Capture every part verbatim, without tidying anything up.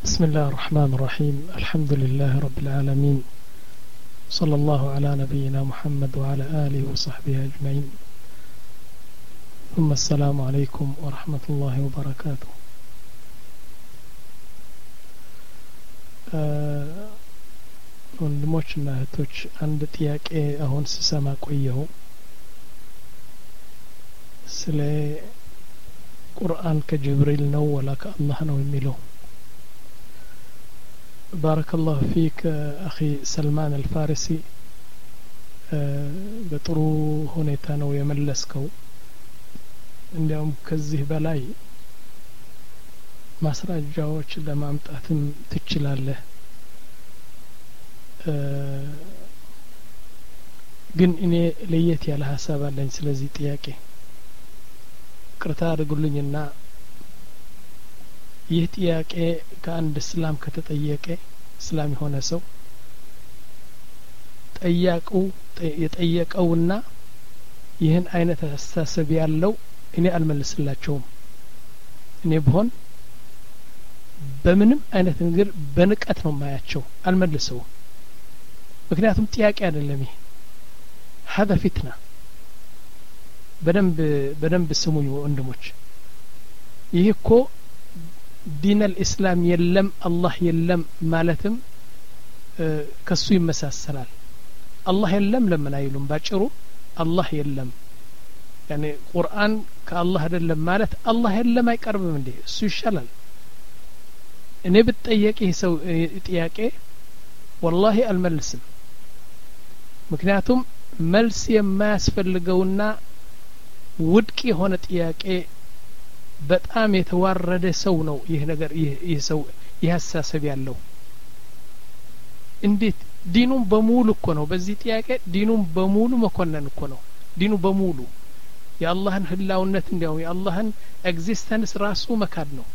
بسم الله الرحمن الرحيم الحمد لله رب العالمين صلى الله على نبينا محمد وعلى آله وصحبه أجمعين ثم السلام عليكم ورحمة الله وبركاته ወንድሞችና እህቶች አንድ ጥያቄ አሁን ስሰማ ቆየሁ ስለ ቁርአን ከጅብሪል ነው ወላ ከአላህ ነው የሚለው بارك الله فيك أخي سلمان الفارسي በጥሩ ሁኔታ ነው የመለስከው እንዲያውም ከዚህ በላይ ማስረጃዎች ለማምጣትም ትችላለህ ግን እኔ ለየት ያለ ሐሳብ አለኝ ስለዚህ ጥያቄ ቅርታ አድርጉልኝና ይህ ጥያቄ ከአንድ እስላም ከተጠየቀ እስላም የሆነ ሰው ጠያቂው የጠየቀውና ይህን አይነት አስተሳሰብ ያለው እኔ አልመልስላቸውም እኔ ብሆን በምንም አይነት ነገር በንቀት ነው ማያቸው አልመልሰው ምክንያቱም ጥያቄ አይደለም ይሄ هذا فتنة በደንብ በደንብ ስሙኝ ወንድሞች ይሄ እኮ ዲን الاسلام የለም አላህ የለም ማለትም ከሱ ይመሳሰላል አላህ የለም ለምን አይሉም ባጭሩ አላህ የለም يعني ቁርአን ከአላህ አይደለም ማለት አላህ የለም አይቀርብም እንዴ እሱ ይሻላል እኔ ብትጠየቅ ይሄ ሰው ጥያቄ والله አልመልስም ምክንያቱም መልስ የማያስፈልገውና ውድቅ የሆነ ጥያቄ በጣም የተዋረደ ሰው ነው ይሄ ነገር ይሄ ሰው ያሳሰብ ያለው እንዴት ዲኑን በሙሉ እኮ ነው በዚህ ጥያቄ ዲኑን በሙሉ መኮነን እኮ ነው ዲኑ በሙሉ የአላህን ህላውነት እንዲያው የአላህን ኤግዚስተንስ ራሱ መካድ ነው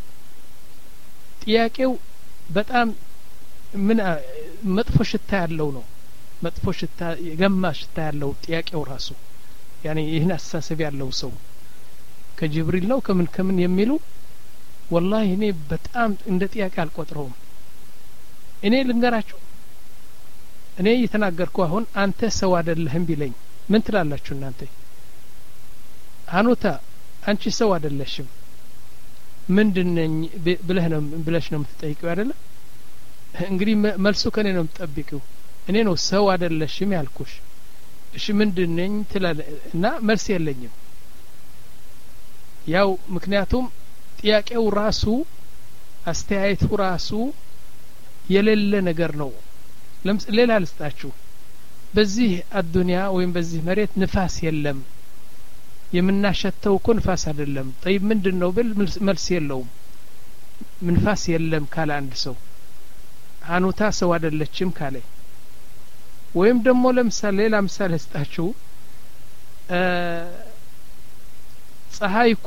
ጥያቄው በጣም ምን መጥፎ ሽታ ያለው ነው መጥፎ ሽታ የገማ ሽታ ያለው ጥያቄው ራሱ ያኔ ይህን አሳሰብ ያለው ሰው ከጅብሪል ነው ከምን ከምን የሚሉ والله እኔ በጣም እንደ ጥያቄ አልቆጥረውም እኔ ልንገራችሁ እኔ እየተናገርኩ አሁን አንተ ሰው አይደለህም ቢለኝ ምን ትላላችሁ እናንተ አኑታ አንቺ ሰው አይደለሽም ምንድነኝ ብለህ ነው ብለሽ ነው የምትጠይቂው አይደለ እንግዲህ መልሱ ከኔ ነው የምትጠብቂው እኔ ነው ሰው አይደለሽም ያልኩሽ እሺ ምንድነኝ ትላለህ እና መልስ የለኝም ያው ምክንያቱም ጥያቄው ራሱ አስተያየቱ ራሱ የሌለ ነገር ነው ለምስ ሌላ ልስጣችሁ በዚህ አዱንያ ወይም በዚህ መሬት ንፋስ የለም የምናሸተው እኮ ንፋስ አይደለም طيب ምንድነው ብል መልስ የለውም ንፋስ የለም ካለ አንድ ሰው አኑታ ሰው አይደለችም ካለ ወይም ደግሞ ለምሳሌ ሌላ ምሳሌ ልስጣችሁ ፀሐይ እኮ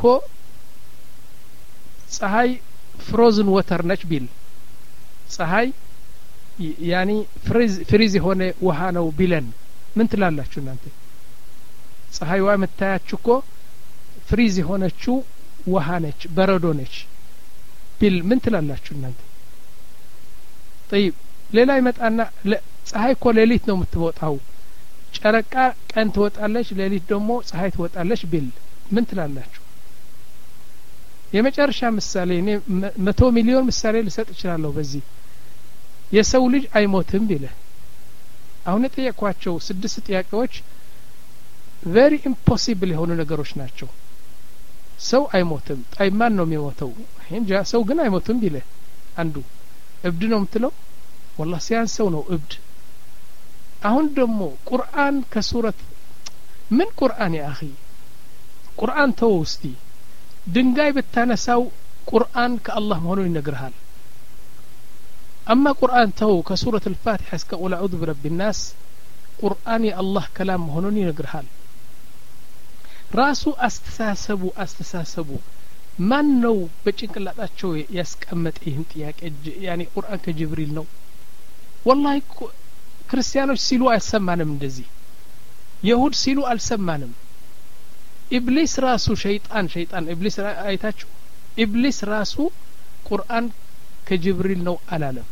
ፀሐይ ፍሮዝን ወተር ነች ቢል ፀሐይ ያኒ ፍሪዝ ፍሪዝ የሆነ ውሃ ነው ቢለን ምን ትላላችሁ እናንተ ፀሐይዋ መታያችሁ እኮ ፍሪዝ የሆነችው ውሃ ነች በረዶ ነች ቢል ምን ትላላችሁ እናንተ طيب ሌላ ይመጣና ፀሐይ እኮ ሌሊት ነው የምትወጣው ጨረቃ ቀን ትወጣለች ሌሊት ደግሞ ፀሐይ ትወጣለች ቢል ምን ትላላችሁ የመጨረሻ ምሳሌ እኔ መቶ ሚሊዮን ምሳሌ ልሰጥ እችላለሁ በዚህ የሰው ልጅ አይሞትም ቢለ አሁን የጠየኳቸው ስድስት ጥያቄዎች very impossible የሆኑ ነገሮች ናቸው ሰው አይሞትም ጣይማን ነው የሚሞተው እንጃ ሰው ግን አይሞትም ቢለ አንዱ እብድ ነው የምትለው والله ሲያን ሰው ነው እብድ አሁን ደግሞ ቁርአን ከሱረት ምን ቁርአን يا اخي ቁርአን ተውስቲ ድንጋይ በታነሳው ቁርአን ከአላህ መሆኑን ይነግርሃል اما ቁርአን ተው ከሱረት الفاتحه እስከ ቁል አዑዙ برب الناس ቁርአን የአላህ ከላም መሆኑን ይነግርሃል ራሱ አስተሳሰቡ አስተሳሰቡ ማን ነው በጭንቅላታቸው ያስቀመጠ ይህን ጥያቄ ያኒ ቁርአን ከጅብሪል ነው والله ክርስቲያኖች ሲሉ አይሰማንም እንደዚህ ይሁድ ሲሉ አልሰማንም ኢብሊስ ራሱ ሸይጣን ሸይጣን ኢብሊስ አይታችሁ ኢብሊስ ራሱ ቁርአን ከጅብሪል ነው አላለም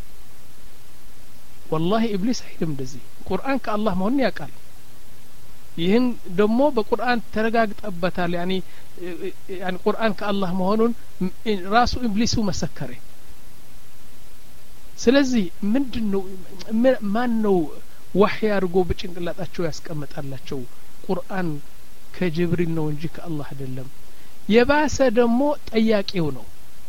والله ኢብሊስ አይልም እንደዚህ ቁርአን ከአላህ መሆኑን ያውቃል ይህን ደግሞ በቁርአን ተረጋግጠበታል ያኒ ያኒ ቁርአን ከአላህ መሆኑን ራሱ ኢብሊሱ መሰከረ ስለዚህ ምንድነው ማን ነው ወህይ አድርጎ በጭንቅላታቸው ያስቀምጣላቸው ቁርአን ከጅብሪል ነው እንጂ ከአላህ አይደለም የባሰ ደግሞ ጠያቂው ነው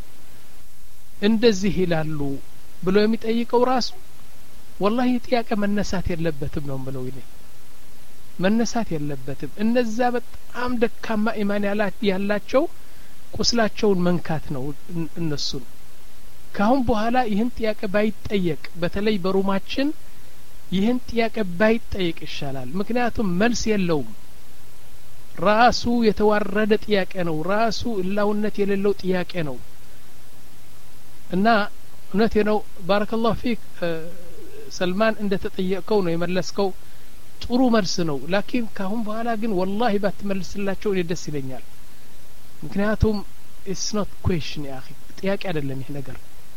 እንደዚህ ይላሉ ብሎ የሚጠይቀው ራሱ والله ጥያቄ መነሳት የለበትም ነው ብለው ይኔ መነሳት የለበትም እነዛ በጣም ደካማ ኢማን ያላቸው ቁስላቸውን መንካት ነው እነሱ ካሁን በኋላ ይህን ጥያቄ ባይጠየቅ በተለይ በሩማችን ይህን ጥያቄ ባይጠየቅ ይሻላል ምክንያቱም መልስ የለውም ራሱ የተዋረደ ጥያቄ ነው ራሱ እላውነት የሌለው ጥያቄ ነው እና እውነቴ ነው ባረከላሁ ፊክ ሰልማን እንደተጠየቀው ነው የመለስከው ጥሩ መልስ ነው ላኪን ካሁን በኋላ ግን والله ባትመልስላቸው እኔ ደስ ይለኛል ምክንያቱም it's not question يا اخي ጥያቄ አይደለም ይሄ ነገር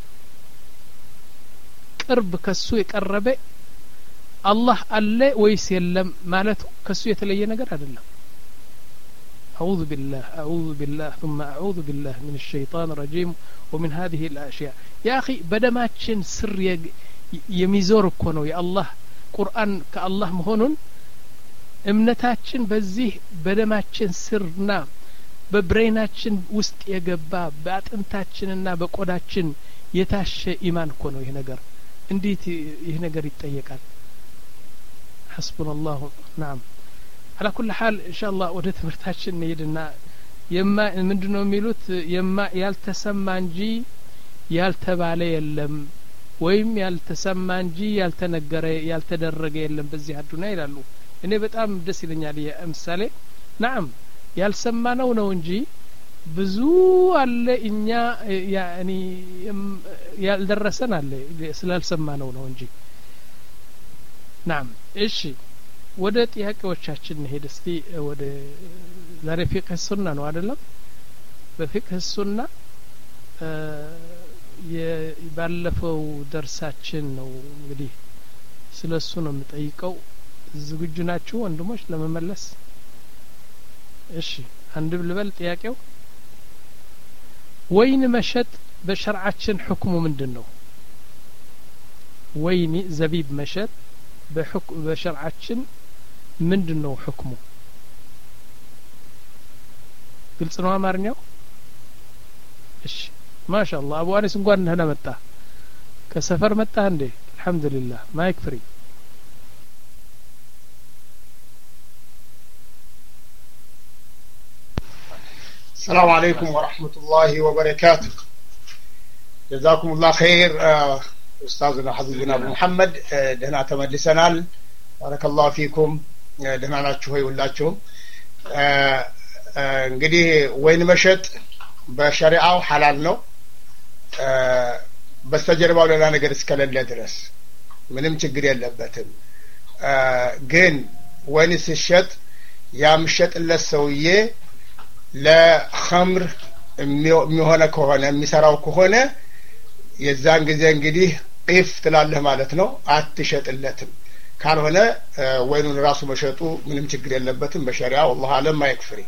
ቅርብ ከሱ የቀረበ አላህ አለ ወይስ የለም ማለቱ ከሱ የተለየ ነገር አይደለም أعوذ بالله أعوذ بالله ثم أعوذ بالله من الشيطان الرجيم ومن هذه الأشياء يا أخي بدماتشن سر يميزور እኮ ነው የአላህ ቁርአን ከአላህ መሆኑን እምነታችን በዚህ በደማችን ስርና በብሬናችን ውስጥ የገባ በአጥንታችንና በቆዳችን የታሸ ኢማን እኮ ነው ይሄ ነገር እንዴት ይሄ ነገር ይጠየቃል حسبنا الله نعم على كل حال ان شاء الله ወደ ትምህርታችን እንሄድና የማ ምንድነው የሚሉት የማ ያልተሰማ እንጂ ያልተባለ የለም ወይም ያልተሰማ እንጂ ያልተነገረ ያልተደረገ የለም በዚህ አዱና ይላሉ እኔ በጣም ደስ ይለኛል የምሳሌ نعم ያልሰማነው ነው እንጂ ብዙ አለ እኛ ያኒ ያልደረሰን አለ ስላልሰማነው ነው እንጂ نعم እሺ ወደ ጥያቄዎቻችን እንሄድ እስቲ ወደ ዛሬ ፊቅህ ሱና ነው አይደለም በፊቅህ ሱና የባለፈው ደርሳችን ነው እንግዲህ ስለሱ ነው የምጠይቀው ዝግጁ ናችሁ ወንድሞች ለመመለስ እሺ አንድ ልበል ጥያቄው ወይን መሸጥ በሸርዓችን ህክሙ ምንድነው ወይኒ ዘቢብ መሸጥ በህክም በሸርዓችን ምንድነው ህክሙ ግልጽ ነው አማርኛው እሺ ما شاء الله ابو انس እንኳን هنا መጣ ከሰፈር መጣ እንዴ አልহামዱሊላህ ማይክ ፍሪ السلام عليكم ورحمة الله وبركاته جزاكم الله خير أستاذنا حبيبنا أبو محمد دهنا تملسنا بارك الله فيكم دهنا ناتشوهي ولاچو እንግዲህ ወይን መሸጥ በሸሪዓው ሐላል ነው በስተጀርባው ሌላ ነገር እስከሌለ ድረስ ምንም ችግር የለበትም ግን ወይን ሲሸጥ ያምሸጥለት ሰውዬ ለኸምር የሚሆነ ከሆነ የሚሰራው ከሆነ የዛን ጊዜ እንግዲህ ቂፍ ትላለህ ማለት ነው አትሸጥለትም ካልሆነ ወይኑን ራሱ መሸጡ ምንም ችግር የለበትም በሸሪዓው والله አለም ማይክፍሪ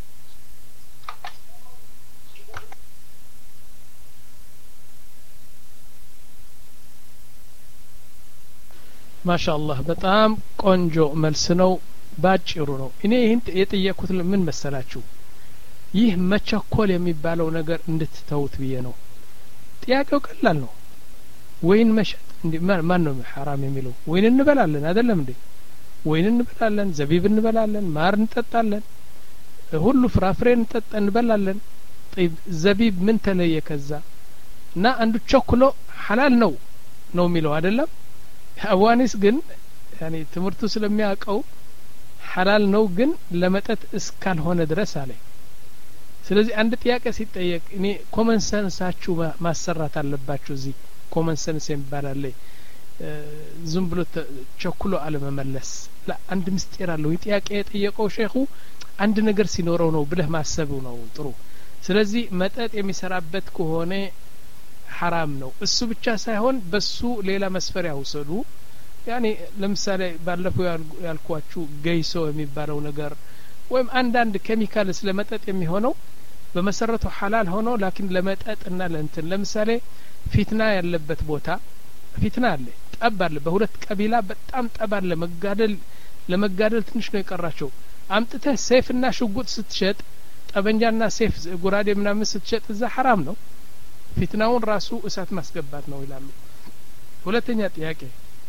ማሻአላህ በጣም ቆንጆ መልስ ነው ባጭሩ ነው እኔ ይሄን የጠየቁት ምን መሰላችሁ ይህ መቸኮል የሚባለው ነገር እንድትተውት ብዬ ነው ጥያቄው ቀላል ነው ወይን መሸጥ እንዴ ማን ነው حرام የሚለው ወይን እንበላለን አይደለም እንዴ ወይን እንበላለን ዘቢብ እንበላለን ማር እንጠጣለን ሁሉ ፍራፍሬ እንጠጣ እንበላለን طيب ዘቢብ ምን ተለየ ከዛ እና አንዱ ቸኩሎ حلال ነው ነው የሚለው አይደለም አዋኒስ ግን يعني ትምርቱ ስለሚያቀው حلال ነው ግን ለመጠጥ እስካልሆነ ድረስ አለ ስለዚህ አንድ ጥያቄ ሲጠየቅ እኔ ኮመን ሰንሳችሁ ማሰራት አለባችሁ እዚህ ኮመን ሰንስ ይባላል ዝም ብሎ ቸኩሎ አለመመለስ ለአንድ ምስጢር አለው ጥያቄ የጠየቀው ሼኹ አንድ ነገር ሲኖረው ነው ብለህ ማሰቡ ነው ጥሩ ስለዚህ መጠጥ የሚሰራበት ከሆነ حرام ነው እሱ ብቻ ሳይሆን በሱ ሌላ መስፈሪያ ወሰዱ ያኒ ለምሳሌ ባለፈው ያልኳችሁ ገይሶ የሚባለው ነገር ወይም አንዳንድ ኬሚካል ስለመጠጥ የሚሆነው በመሰረቱ ሐላል ሆኖ ላኪን ለመጠጥና ለእንትን ለምሳሌ ፊትና ያለበት ቦታ ፊትና አለ ጠብ አለ በሁለት ቀቢላ በጣም ጠብ አለ መጋደል ለመጋደል ትንሽ ነው የቀራቸው አምጥተህ ሰይፍና ሽጉጥ ስትሸጥ ጠበንጃና ሰይፍ ጉራዴ ምናምን ስትሸጥ እዛ حرام ነው ፊትናውን ራሱ እሳት ማስገባት ነው ይላሉ ሁለተኛ ጥያቄ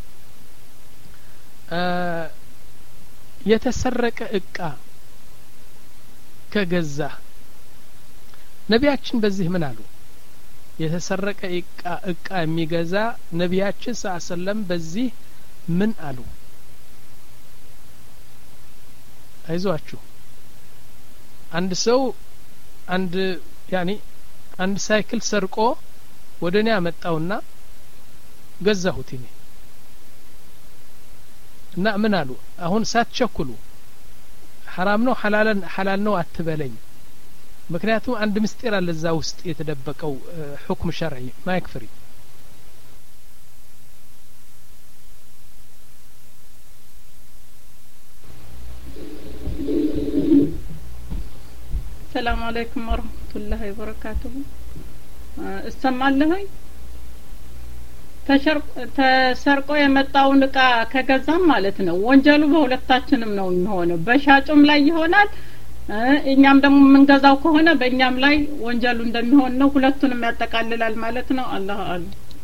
የተሰረቀ እቃ ከገዛ ነቢያችን በዚህ ምን አሉ የተሰረቀ እቃ እቃ የሚገዛ ነቢያችን ሰለላሁ በዚህ ምን አሉ አይዟችሁ አንድ ሰው አንድ ያኒ አንድ ሳይክል ሰርቆ ወደኔ አመጣውና ገዛሁት እኔ እና ምን አሉ አሁን ሳትቸኩሉ حرام ነው ሐላል ሐላል ነው አትበለኝ ምክንያቱም አንድ ምስጢር አለ እዛ ውስጥ የተደበቀው ሁክም ሸርዒ ማይክፍሪ السلام عليكم ورحمة الله وبركاته እሰማለሁኝ ተሰርቆ የመጣውን እቃ ከገዛም ማለት ነው ወንጀሉ በሁለታችንም ነው የሚሆነው በሻጩም ላይ ይሆናል እኛም ደግሞ የምንገዛው ከሆነ በእኛም ላይ ወንጀሉ እንደሚሆን ነው ሁለቱንም ያጠቃልላል ማለት ነው አላህ አለ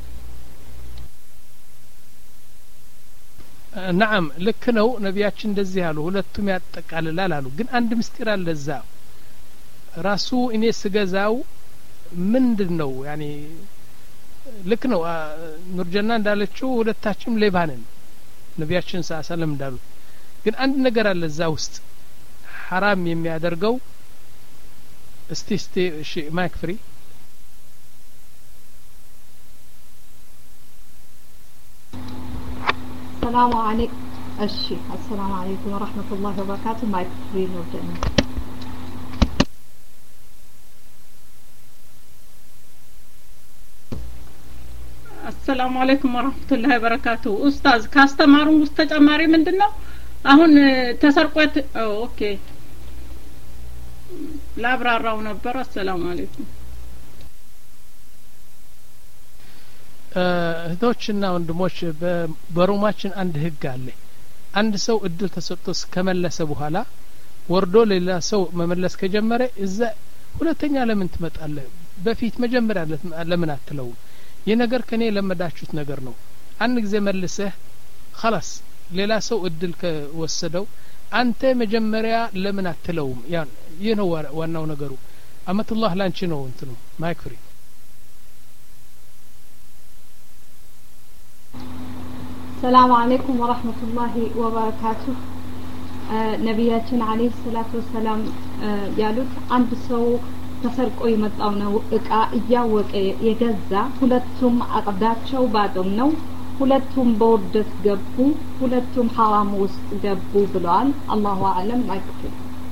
نعم ልክ ነው ነቢያችን እንደዚህ ያሉ ሁለቱም ያጠቃልላል አሉ ግን አንድ ምስጢር አለ እዛ ራሱ እኔ ስገዛው ምንድነው ያኒ ልክ ነው ኑርጀና እንዳለችው ሁለታችንም ሌባንን ነቢያችን ሰለላሁ እንዳሉ ግን አንድ ነገር አለ እዛ ውስጥ حرام የሚያደርገው እስቲ እስቲ እሺ ማይክ ፍሪ السلام عليكم እሺ السلام عليكم ورحمة الله وبركاته ማይክ ፍሪ ነው ጀና السلام عليكم ورحمة الله وبركاته أستاذ كاستمارون ውስጥ ተጨማሪ ምንድነው አሁን ተሰርቆት ኦኬ ላብራራው ነበር السلام عليكم እህቶችና ወንድሞች በሮማችን አንድ ህግ አለ አንድ ሰው እድል ተሰጥቶ ከመለሰ በኋላ ወርዶ ሌላ ሰው መመለስ ከጀመረ እዛ ሁለተኛ ለምን ትመጣለህ በፊት መጀመሪያ ለምን አትለው የነገር ከኔ ለመዳችሁት ነገር ነው አንድ ጊዜ መልሰህ خلاص ሌላ ሰው እድል ከወሰደው አንተ መጀመሪያ ለምን አትለውም ያን ይሄ ነው ዋናው ነገሩ አመቱላህ ላንቺ ነው እንትኑ ማይክሪ السلام عليكم ورحمة الله وبركاته ነብያችን አለይሂ ሰላቱ ወሰለም ያሉት አንድ ሰው ተሰርቆ የመጣው ነው እቃ እያወቀ የገዛ ሁለቱም አቅዳቸው ባዶም ነው ሁለቱም በውርደት ገቡ ሁለቱም حرام ውስጥ ገቡ ብለዋል አላሁ አለም ማይክል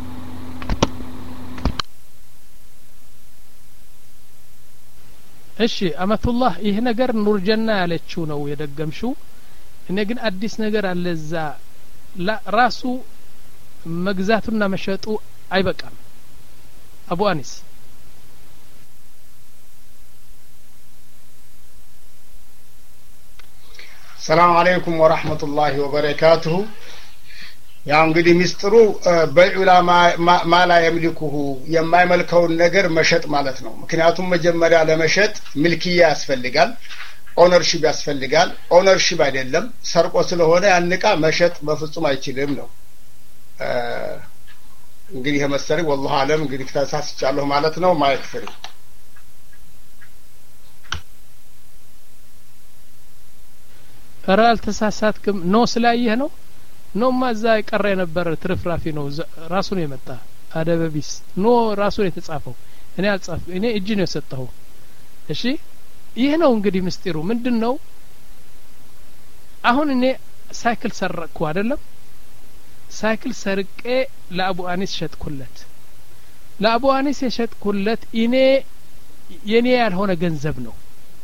እሺ አመቱላህ ይሄ ነገር ኑር ጀና ያለችው ነው የደገምሽው እኔ ግን አዲስ ነገር አለዛ ራሱ መግዛቱና መሸጡ አይበቃም አቡ አኒስ السلام عليكم ورحمة الله وبركاته يا እንግዲህ ሚስጥሩ በዑላማ ማላ የምልኩሁ የማይመልከውን ነገር መሸጥ ማለት ነው ምክንያቱም መጀመሪያ ለመሸጥ ሚልኪያ ያስፈልጋል ኦነርሺፕ ያስፈልጋል ኦነርሺፕ አይደለም ሰርቆ ስለሆነ ያንቃ መሸጥ በፍጹም አይችልም ነው እንግዲህ የመሰለኝ والله አለም እንግዲህ ተሳስቻለሁ ማለት ነው ማይክ ፍሪ ፈራል ተሳሳትክም ኖ ስላየህ ነው ኖ ማዛ ይቀር የነበረ ትርፍራፊ ነው ራሱ ነው የመጣ አደበቢስ ኖ ራሱ ነው የተጻፈው እኔ አልጻፍ እኔ እጅ ነው የሰጠው እሺ ይሄ ነው እንግዲህ ምስጢሩ ምንድነው አሁን እኔ ሳይክል ሰረቅኩ አይደለም ሳይክል ሰርቄ ለአቡ አኒስ ሸጥኩለት ለአቡ አኒስ የሸጥኩለት እኔ የኔ ያልሆነ ገንዘብ ነው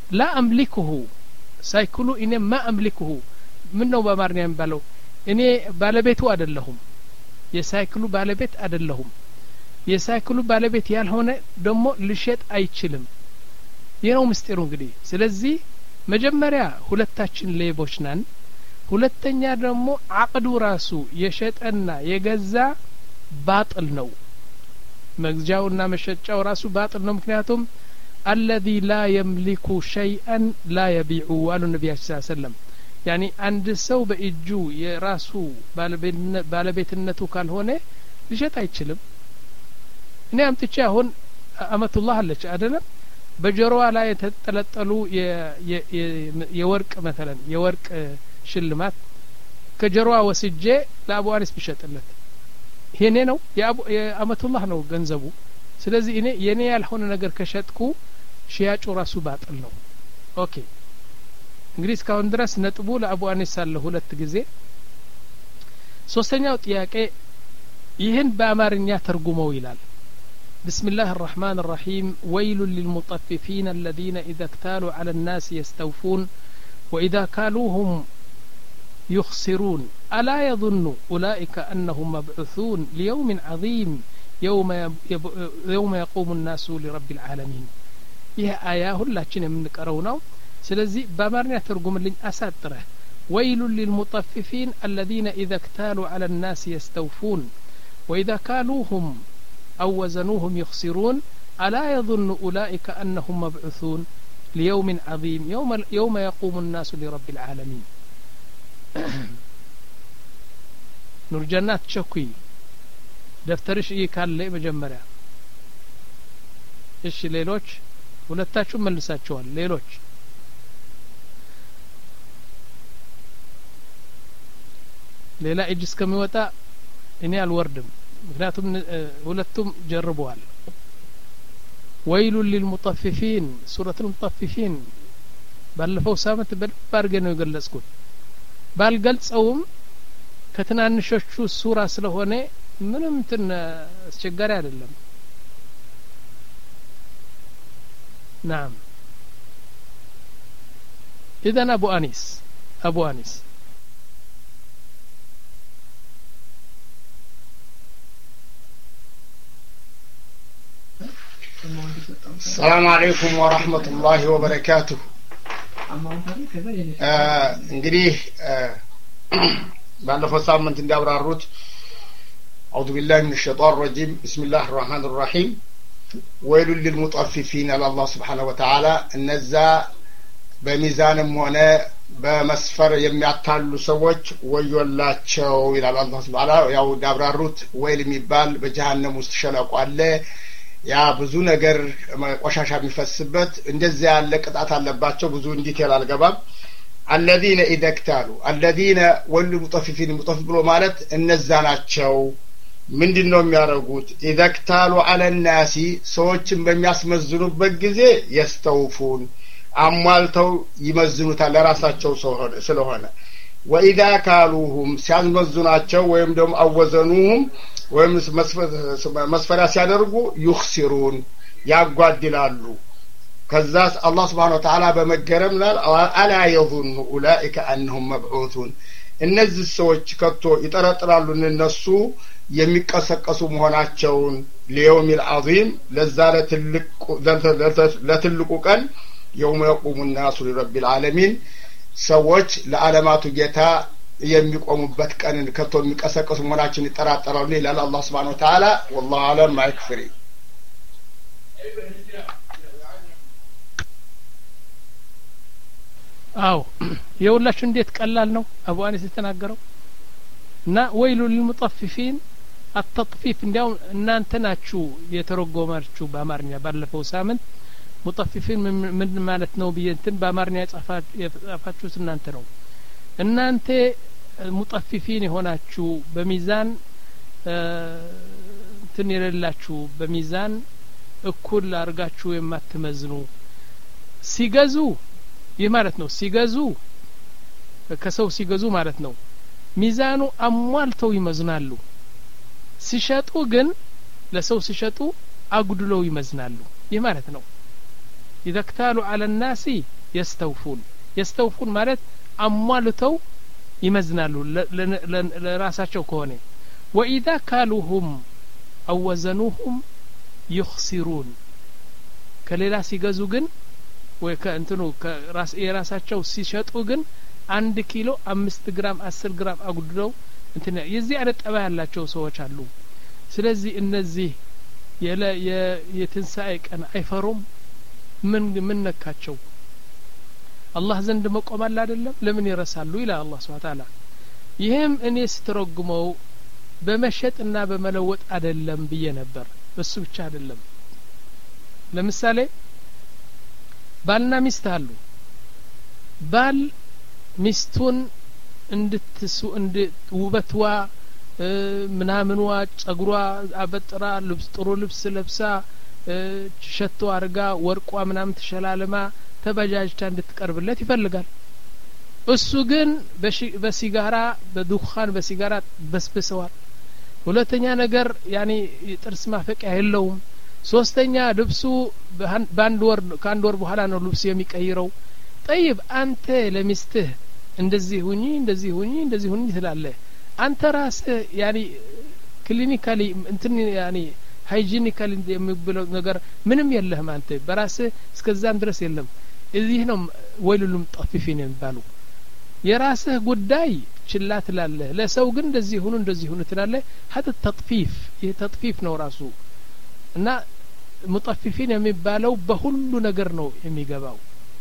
لا أملكه ሳይክሉ እኔ ما أملكه ምን ነው በአማርኛ የሚባለው እኔ ባለቤቱ አይደለሁም የሳይክሉ ባለቤት አይደለሁም የሳይክሉ ባለቤት ያልሆነ ደግሞ ልሸጥ አይችልም የነው ምስጢሩ እንግዲህ ስለዚህ መጀመሪያ ሁለታችን ሌቦች ነን ሁለተኛ ደግሞ አቅዱ ራሱ የሸጠና የገዛ ባጥል ነው መግጃውና መሸጫው ራሱ ባጥል ነው ምክንያቱም الذي لا يملك شيئا لا يبيع قال النبي صلى الله عليه وسلم يعني عند ሰው በእጁ የራሱ ባለቤትነቱ ካልሆነ ልሸጥ አይችልም እኔ አምጥቼ አሁን አመቱላህ አለች አይደለም በጆሮዋ ላይ የተጠለጠሉ የወርቅ مثلا የወርቅ ሽልማት ከጆሮዋ ወስጄ ለአቡ አኒስ ብሸጥለት ይሄኔ ነው የአመቱላህ ነው ገንዘቡ ስለዚህ እኔ የኔ ያልሆነ ነገር ከሸጥኩ ሽያጩ ራሱ ባጥል ነው ኦኬ እንግዲህ እስካሁን ድረስ ነጥቡ ለአቡ አኒስ አለ ሁለት ጊዜ ሶስተኛው ጥያቄ ይህን በአማርኛ ተርጉመው ይላል بسم الله الرحمن الرحيم ويل للمطففين الذين إذا اكتالوا على الناس يستوفون وإذا كالوهم يخسرون ألا يظن أولئك أنهم مبعوثون ليوم عظيم يوم يوم يقوم الناس لرب العالمين ይህ አያ ሁላችንም እንቀረውናው ስለዚህ በአማርኛ ተርጉምልኝ አሳጥረህ ويل للمطففين الذين إذا اكتالوا على الناس يستوفون وإذا كالوهم أو وزنوهم يخسرون ألا يظن أولئك أنهم مبعوثون ليوم عظيم يوم يوم يقوم الناس لرب العالمين نور جنات شكوي دفترش إيه كان لي مجمرة إيش ليلوش ሁለታችሁ መልሳችኋል ሌሎች ሌላ እጅ እስከሚወጣ እኔ አልወርድም ምክንያቱም ሁለቱም ጀርበዋል ويل للمطففين سورة المطففين ባለፈው ሳምንት በደንብ አድርገን ነው የገለጽኩት ባልገልጸውም ከትናንሾቹ ሱራ ስለሆነ ምንም እንትን አስቸጋሪ አይደለም نعم إذن أبو أنيس أبو أنيس السلام عليكم ورحمة الله وبركاته እንግዲህ ባለፈው ሳምንት እንዳብራሩት أعوذ بالله من الشيطان الرجيم بسم الله الرحمن الرحيم ويل للمطففين على الله سبحانه وتعالى النزا بميزانم ሆነ በመስፈር የሚያታሉ ሰዎች ወዮላቸው ይላል አላህ Subhanahu ያው ዳብራሩት ወይል የሚባል በጀሃነም ውስጥ ሸለቆ አለ ያ ብዙ ነገር ቆሻሻ የሚፈስበት እንደዚህ ያለ ቅጣት አለባቸው ብዙ ዲቴል አልገባም الذين اذا اكتالوا الذين والمطففين مطفف ብሎ ማለት እነዛ ናቸው ምንድነው የሚያረጉት اذا اكتالوا على الناس ሰዎችን በሚያስመዝኑበት ጊዜ يستوفون አሟልተው ይመዝኑታል ለራሳቸው ስለሆነ واذا كالوهم ሲያስመዝኑናቸው ወይም ደግሞ አወዘኑም ወይም መስፈሪያ ሲያደርጉ يخسرون ያጓድላሉ ከዛስ አላህ Subhanahu Wa Ta'ala በመገረም ላይ አላ يظن اولئك انهم مبعوثون እነዚህ ሰዎች ከቶ ይጠረጥራሉ እነሱ የሚቀሰቀሱ መሆናቸውን ليوم العظيم ለዛለ ትልቁ ለትልቁ ቀን يوم يقوم الناس لرب العالمين ሰዎች ለዓለማቱ ጌታ የሚቆሙበት ቀንን ከቶ የሚቀሰቀሱ መሆናቸውን ይጠራጠራሉ ይላል አላህ Subhanahu Wa Ta'ala والله اعلم ما يكفري አው የውላችሁ እንዴት ቀላል ነው አቡ አኒስ የተናገረው እና ወይሉ للمطففين التطفيف እንዲያው እናንተ ናችሁ የተረጎማችሁ በአማርኛ ባለፈው ሳምንት ሙጠፊፊን ምን ማለት ነው በየንትን በአማርኛ የጻፋችሁት እናንተ ነው እናንተ ሙጠፊፊን የሆናችሁ በሚዛን እንትን የሌላችሁ በሚዛን እኩል አርጋችሁ የማትመዝኑ ሲገዙ ይህ ማለት ነው ሲገዙ ከሰው ሲገዙ ማለት ነው ሚዛኑ አሟልተው ይመዝናሉ ሲሸጡ ግን ለሰው ሲሸጡ አጉድለው ይመዝናሉ ይህ ማለት ነው إذا اكتالوا على الناس يستوفون يستوفون ማለት አሟልተው ይመዝናሉ ለራሳቸው ከሆነ وإذا كالوهم أو وزنوهم يخسرون ከሌላ ሲገዙ ግን ወይ ከእንትኑ ከራስ የራሳቸው ሲሸጡ ግን አንድ ኪሎ አምስት ግራም አስር ግራም አጉድለው እንትን የዚህ አይነት ጠባ ያላቸው ሰዎች አሉ ስለዚህ እነዚህ የለ የትንሳኤ ቀን አይፈሩም ምን ምን ነካቸው አላህ ዘንድ መቆም አለ አይደለም ለምን ይረሳሉ ይላል አላህ Subhanahu Wa Ta'ala ይሄም እኔ ስትረጉመው በመሸጥና በመለወጥ አይደለም ብዬ ነበር በሱ ብቻ አይደለም ለምሳሌ ባልና ሚስት አሉ ባል ሚስቱን እንድትሱ እንድ ውበትዋ ምናምንዋ ጸጉሯ አበጥራ ልብስ ጥሩ ልብስ ለብሳ ሸቶ አርጋ ወርቋ ምናምን ተሸላለማ ተበጃጅታ እንድትቀርብለት ይፈልጋል እሱ ግን በሲጋራ በዱኻን በሲጋራ በስብሰዋል ሁለተኛ ነገር ያኒ ጥርስ ማፈቂያ የለውም ሶስተኛ ልብሱ ባንድ ወር ካንድ ወር በኋላ ነው ልብስ የሚቀይረው طيب አንተ ለሚስትህ እንደዚህ ሁኚ እንደዚህ ሁኚ እንደዚህ ሁኚ ትላለህ አንተ ራስህ ያኒ ክሊኒካሊ እንትን ያኒ ሃይጂኒካሊ የሚብለው ነገር ምንም የለህም አንተ በራስህ እስከዛም ድረስ የለም እዚህ ነው ወይሉሉም ጠፊፊን የሚባሉ የራስህ ጉዳይ ችላ ትላለህ ለሰው ግን እንደዚህ ሁኑ እንደዚህ ሁኑ ትላለህ هذا التطفيف ይሄ ተጥፊፍ ነው ራሱ እና ሙጠፊፊን የሚባለው በሁሉ ነገር ነው የሚገባው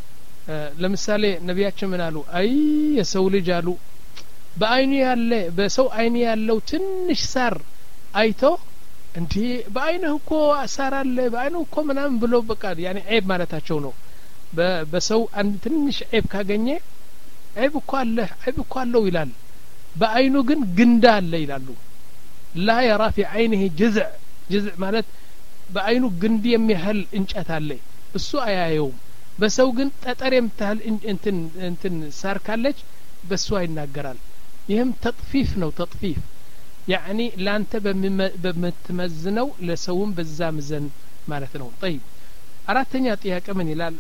ለምሳሌ ነቢያችን ምን አሉ አይ የሰው ልጅ አሉ በአይኑ ያለ በሰው አይኑ ያለው ትንሽ ሳር አይቶ እንዴ በአይንህ እኮ ሳር አለ በአይኑ እኮ ምናምን ብሎ በቃ ያኔ ዒብ ማለታቸው ነው በሰው አንድ ትንሽ ዒብ ካገኘ ዒብ እኮ አለ ዒብ እኮ አለው ይላል በአይኑ ግን ግንዳ አለ ይላሉ لا يرى في عينه جزع جزع ማለት በአይኑ ግንድ የሚያህል እንጨት አለ እሱ አያየውም በሰው ግን ጠጠር የምታህል እንትን እንትን ሳር ካለች በሱ ይናገራል ይሄም ተጥፊፍ ነው ተጥፊፍ يعني ላንተ በመትመዝነው ለሰውም በዛ መዘን ማለት ነው طيب አራተኛ ጥያቄ ምን ይላል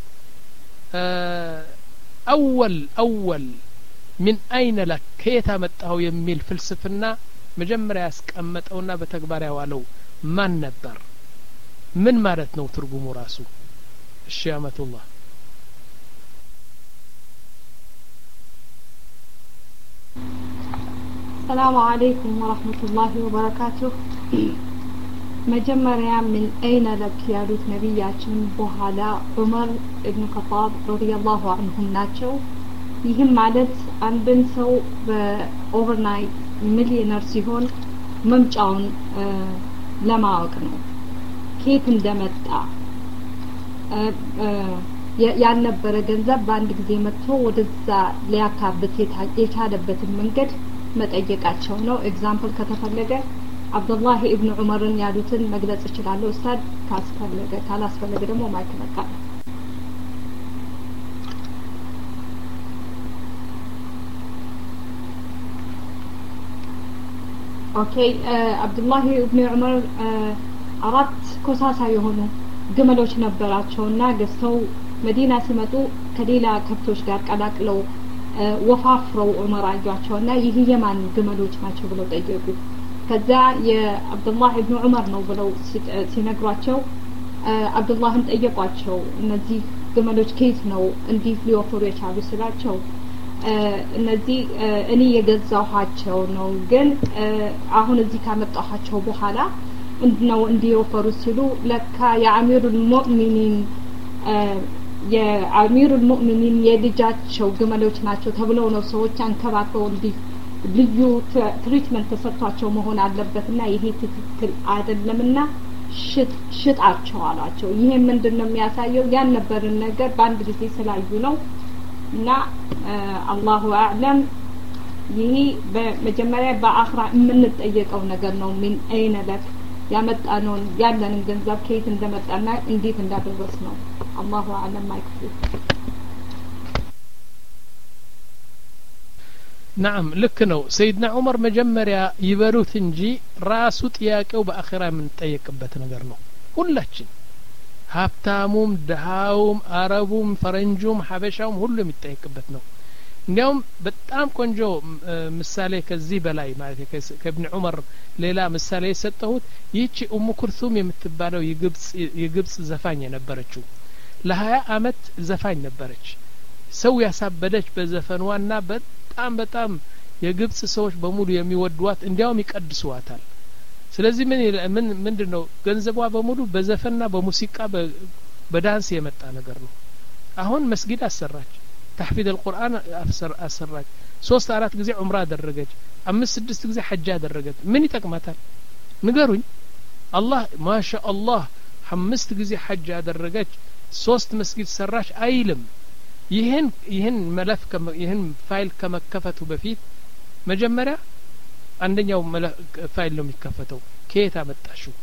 أول أول من أين لك كيف متاو يميل فلسفنا مجمرة ያስቀመጠውና በተግባር ያዋለው ማን ነበር ምን ማለት ነው ትርጉሙ ራሱ እሺ አመቱላህ السلام عليكم ورحمة الله وبركاته መጀመሪያ من أين لك ያሉት ነብያችን በኋላ ዑመር ኢብኑ ኸጣብ ረዲየላሁ ዐንሁም ናቸው ይህም ማለት አንድን ሰው በኦቨርናይት ሚሊዮነር ሲሆን መምጫውን ለማወቅ ነው ከየት እንደመጣ ያልነበረ ገንዘብ በአንድ ጊዜ መጥቶ ወደዛ ሊያካብት የቻለበትን መንገድ መጠየቃቸው ነው ኤግዛምፕል ከተፈለገ አብዱላህ ኢብኑ ዑመርን ያሉትን መግለጽ ይችላል ኡስታድ ካስፈለገ ካላስፈለገ ደግሞ ማይክ ነካ ኦኬ አብዱላህ ኢብኑ ዑመር አራት ኮሳሳ የሆኑ ግመሎች ነበራቸውና ገዝተው መዲና ሲመጡ ከሌላ ከብቶች ጋር ቀላቅለው ወፋፍረው ዑመር አያቸውና ይህ የማን ግመሎች ናቸው ብለው ጠየቁ ከዛ የአብዱላህ ኢብኑ ዑመር ነው ብለው ሲነግሯቸው አብዱላህን ጠየቋቸው እነዚህ ግመሎች ከየት ነው እንዲህ ሊወፍሩ የቻሉ ስላቸው እነዚህ እኔ የገዛኋቸው ነው ግን አሁን እዚህ ካመጣኋቸው በኋላ ነው እንዲወፈሩ ሲሉ ለካ የአሚሩል ሙእሚኒን የአሚሩል ሙእሚኒን የልጃቸው ግመሎች ናቸው ተብለው ነው ሰዎች አንከባክበው እንዲህ ልዩ ትሪትመንት ተሰጥቷቸው መሆን አለበትና ይሄ ትክክል አይደለምና ሽጥ ሽጣቸው አላቸው ይሄ ምንድነው የሚያሳየው ያን ነበርን ነገር በአንድ ጊዜ ስላዩ ነው እና አላሁ አዕለም ይሄ በመጀመሪያ በአኽራ የምንጠየቀው ነገር ነው ምን አይነ ለክ ያመጣነው ያለንን ገንዘብ ከየት እንደመጣና እንዴት እንዳደረስ ነው አላሁ አዕለም ማይክፉ نعم ልክ ነው ሰይድና ዑመር መጀመሪያ ይበሉት እንጂ ራሱ ጥያቄው በአኺራ ምን ጠየቅበት ነገር ነው ሁላችን ሀብታሙም ድሃውም አረቡም ፈረንጁም ሀበሻውም ሁሉ የሚጠየቅበት ነው እንዲያውም በጣም ቆንጆ ምሳሌ ከዚህ በላይ ማለት ከኢብኑ ዑመር ሌላ ምሳሌ የሰጠሁት ይህች ኡሙ ኩልሱም የምትባለው የግብጽ የግብጽ ዘፋኝ የነበረችው ለሀያ አመት ዘፋኝ ነበረች ሰው ያሳበደች በዘፈኗና በጣም በጣም የግብጽ ሰዎች በሙሉ የሚወዷት እንዲያውም ይቀድሱዋታል ስለዚህ ምን ምን ምንድነው ገንዘቧ በሙሉ በዘፈንና በሙዚቃ በዳንስ የመጣ ነገር ነው አሁን መስጊድ አሰራች تحفيظ القرآن أفسر أسرج ሶስት አራት ጊዜ ዑምራ አደረገች አምስት ስድስት ጊዜ ሐጅ አደረገች ምን ይጠቅማታል ንገሩኝ አላህ ማሻአላህ አምስት ጊዜ ሐጅ አደረገች ሶስት መስጊድ ሰራች አይልም ይሄን ይሄን መለፍ ይሄን ፋይል ከመከፈቱ በፊት መጀመሪያ አንደኛው ፋይል ነው የሚከፈተው ከየት አመጣሽው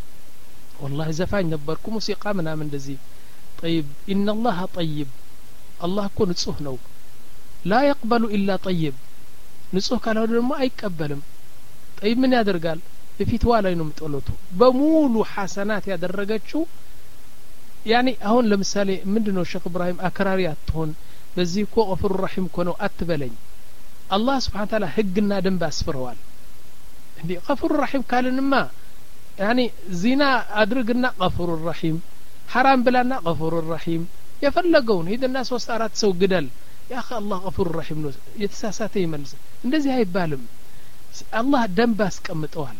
والله ዘፋኝ ነበርኩ ሙዚቃ ምናምን እንደዚህ طيب ان الله طيب الله እኮ ንጹህ ነው لا يقبل الا طيب ንጹህ ካልሆነ ደግሞ አይቀበልም طيب ምን ያደርጋል በፊትዋ ላይ ነው የምጥሎቱ በሙሉ ሐሰናት ያደረገችው يعني አሁን ለምሳሌ ምንድነው ሼክ ኢብራሂም አክራሪ አትሆን በዚህ እኮ ገፉር ረሂም እኮ ነው አትበለኝ الله سبحانه وتعالى ህግና ደንብ አስፍረዋል እንዴ ገፉር ረሂም ካልንማ يعني زنا አድርግና ገፉር ረሂም حرام ብላና ገፉር ረሂም የፈለገውን ሄደና ሶስት አራት ሰው ግደል ያ አኺ አላህ ገፉር ረሂም ነው የተሳሳተ ይመልስ እንደዚህ አይባልም አላህ ደንብ አስቀምጠዋል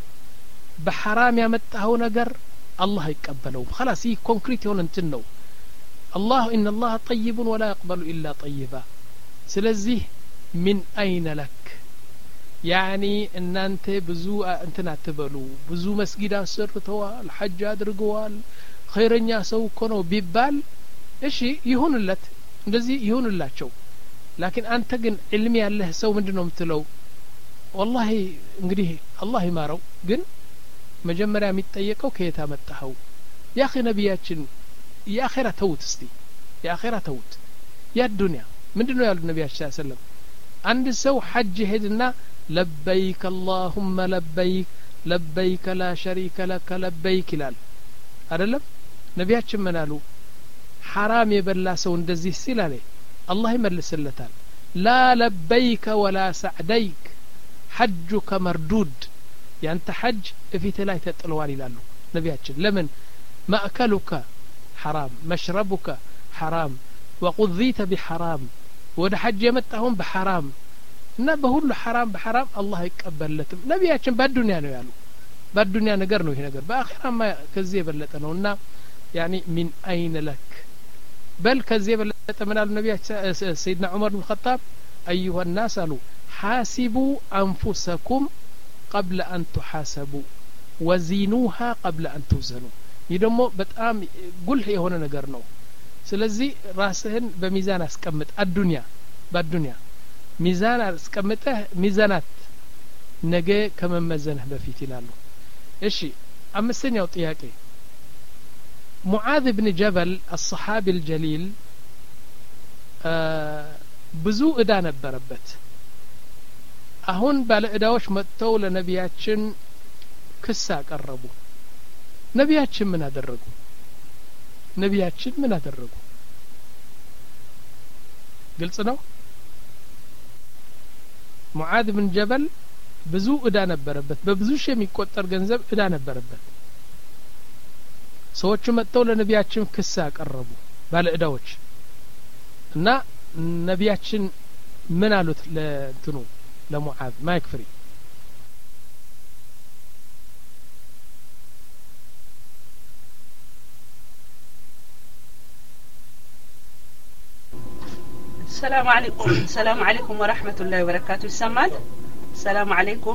በሐራም ያመጣው ነገር الله يقبله خلاص هي كونكريت يሆነ እንትን ነው الله ان الله طيب ولا يقبل الا طيبا ስለዚህ من اين لك يعني እናንተ ብዙ እንትን አትበሉ ብዙ መስጊድ አሰርተዋል ሐጅ አድርገዋል ኸይረኛ ሰው እኮ ነው ቢባል እሺ ይሁንለት እንደዚህ ይሁንላቸው لكن አንተ ግን ዒልም ያለህ ሰው ምንድነው የምትለው والله እንግዲህ አላህ ይማረው ግን መጀመሪያ የሚጠየቀው ከየት አመጣኸው ያ اخي ነብያችን የአኺራ ተውት እስቲ የአኺራ ተውት ያ ዱንያ ምንድነው ያሉት ነብያችን ሰለላሁ ዐለይሂ ወሰለም አንድ ሰው ሐጅ ሄድና لبيك اللهم لبيك لبيك لا شريك لك لبيك ይላል አይደለም ነብያችን ምን አሉ حرام የበላ ሰው እንደዚህ ሲል አለ الله ይመልስለታል لا لبيك ولا سعديك حجك مردود ያንተ ሐጅ እፊት ላይ ተጥሏል ይላሉ ነብያችን ለምን ማእከሉካ حرام مشربك حرام وقضيت بحرام ወደ ሐጅ የመጣሁን በሐራም እና በሁሉ حرام በሐራም الله ይቀበልለትም ነብያችን በዱንያ ነው ያሉ በዱንያ ነገር ነው ይሄ ነገር በአኺራማ ከዚህ የበለጠ ነውና يعني من اين لك بل كذي የበለጠ ምን አሉ ነብያችን سيدنا عمر بن الخطاب ايها الناس قالوا حاسبوا انفسكم قبل ان تحاسبوا وزنوها قبل ان توزنوا ይደሞ በጣም ጉልህ የሆነ ነገር ነው ስለዚህ ራስህን በሚዛን አስቀምጥ አዱንያ በዱንያ ሚዛን አስቀምጠህ ሚዛናት ነገ ከመመዘንህ በፊት ይላሉ እሺ አምስተኛው ጥያቄ ሙዓዝ ኢብኑ ጀበል الصحابي الجليل ብዙ እዳ ነበረበት አሁን ባለ እዳዎች መጥተው ለነብያችን ክስ አቀረቡ ነብያችን ምን አደረጉ ነብያችን ምን አደረጉ ግልጽ ነው ሙዓዝ ኢብኑ ጀበል ብዙ እዳ ነበረበት በብዙ ሺህ የሚቆጠር ገንዘብ እዳ ነበረበት ሰዎች መጥተው ለነብያችን ክስ አቀረቡ ባለ እዳዎች እና ነብያችን ምን አሉት ለእንትኑ ለሙዓዝ ማይክ ፍሪ السلام عليكم السلام عليكم ورحمة الله وبركاته السماد السلام عليكم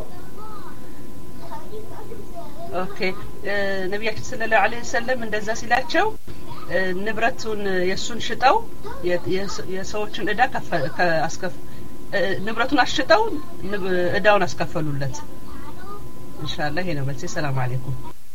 اوكي ነብያችን ሰለላሁ ዐለይሂ ወሰለም እንደዛ ሲላቸው ንብረቱን የሱን ሽጠው የሰዎችን እዳ አስከፍ ንብረቱን አሽጠው እዳውን አስከፈሉለት ኢንሻአላህ ይሄ ነው መልሴ ሰላም አለይኩም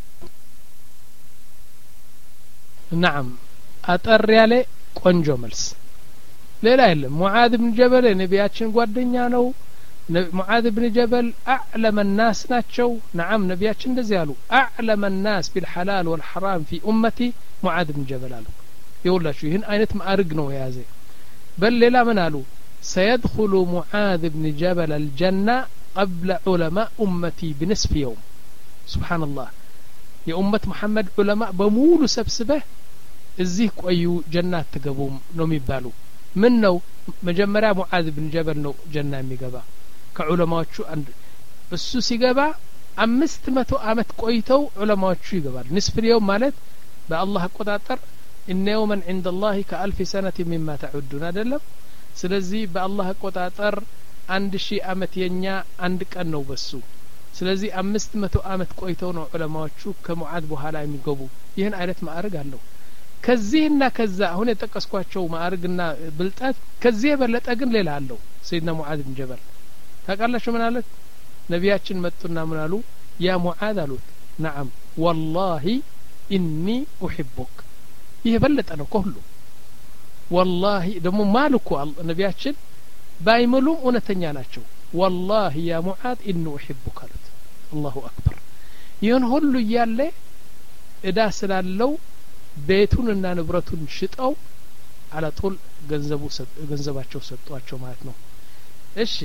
نعم አጠር ያለ ቆንጆ መልስ ሌላ የለም ሙዓዝ ኢብኑ ጀበል ነብያችን ጓደኛ ነው ሙዓዝ ኢብኑ ጀበል اعلم الناس ናቸው نعم ነብያችን እንደዚህ ያሉ اعلم الناس بالحلال والحرام في امتي ሙዓዝ ብን ጀበል አሉ ይውላችሁ ይህን አይነት ማዕርግ ነው የያዘ በል ሌላ ምን አሉ سيدخل معاذ بن جبل الجنة قبل علماء أمتي بنصف يوم سبحان الله يا أمة محمد علماء بمولو سبسبه እዚህ ቆዩ ጀናት ተገቡም ነው የሚባሉ ምን ነው መጀመሪያ ሙዓዝ ብን ጀበል ነው ጀና የሚገባ ከዑለማዎቹ አንድ እሱ ሲገባ አምስት መቶ አመት ቆይተው ዑለማዎቹ ይገባል ንስፍ የውም ማለት በአላህ አቆጣጠር إن يوما عند الله كألف سنة مما تعدون አይደለም ስለዚህ በአላህ አቆጣጠር አንድ ሺህ አመት የኛ አንድ ቀን ነው በሱ ስለዚህ አምስት መቶ አመት ቆይተው ነው ዑለማዎቹ ከሙዓዝ በኋላ የሚገቡ ይህን አይነት ማዕረግ አለው ከዚህና ከዛ አሁን የተጠቀስኳቸው ማዕረግና ብልጣት ከዚህ የበለጠ ግን ሌላ አለው ሰይድና ሙዓዝ ብን ጀበል ታውቃላችሁ ምን አለት ነቢያችን መጡና ምን አሉ ያ ሙዓዝ አሉት نعم والله إني أحبك ይሄ በለጠ ነው ከሁሉ والله ደሞ ማልኩ ነቢያችን ባይመሉም እውነተኛ ናቸው والله يا معاذ إني أحبك አሉት الله أكبر ይህን ሁሉ ያለ እዳ ስላለው ቤቱንና ንብረቱን ሽጠው አላጦል ገንዘቡ ገንዘባቸው ሰጧቸው ማለት ነው እሺ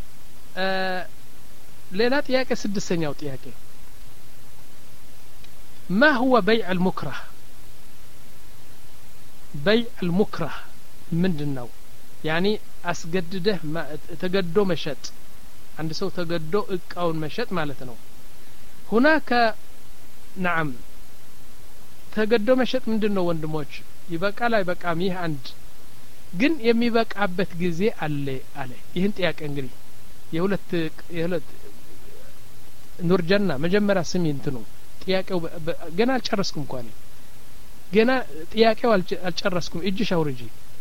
ሌላ ጥያቄ ስድስተኛው ጥያቄ ما هو بيع المكره بيع المكره ምንድነው يعني አስገድደህ ተገዶ መሸጥ አንድ ሰው ተገዶ እቃውን መሸጥ ማለት ነው هناك نعم ተገዶ መሸጥ ምንድነው ወንድሞች ይበቃል አይበቃም ይህ አንድ ግን የሚበቃበት ጊዜ አለ አለ ይህን ጥያቄ እንግዲህ የሁለት የሁለት ኑር ጀና መጀመሪያ ስሚ እንትኑ ጥያቄው ገና አልጨረስኩም እንኳን ገና ጥያቄው አልጨረስኩም እጅሽ አውርጂ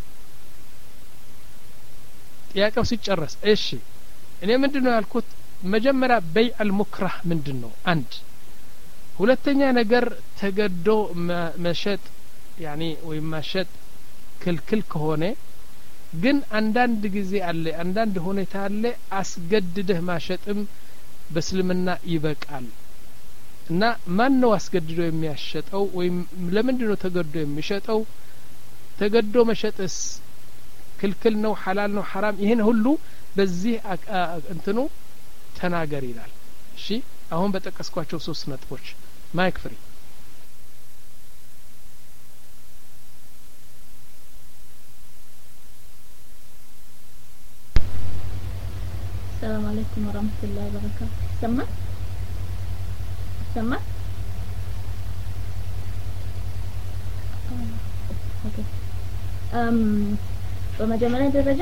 ጥያቄው ሲጨረስ እሺ እኔ ምንድነው ያልኩት መጀመሪያ በይዕ አልሙክራህ ምንድነው አንድ ሁለተኛ ነገር ተገዶ መሸጥ ያኒ ወይ ማሸጥ ክልክል ከሆነ ግን አንዳንድ ጊዜ አለ አንዳንድ ሁኔታ አለ አስገድደህ ማሸጥም በእስልምና ይበቃል እና ማን ነው አስገድዶ የሚያሸጠው ወይ ለምንድን ነው ተገዶ የሚሸጠው ተገዶ መሸጥስ ክልክል ነው ሐላል ነው ሐራም ይሄን ሁሉ በዚህ እንትኑ ተናገር ይላል እሺ አሁን በተቀስኳቸው ሶስት ነጥቦች ማይክ ፍሪ السلام عليكم ورحمة الله وبركاته سمع سمع اوكي ام በመጀመሪያ ደረጃ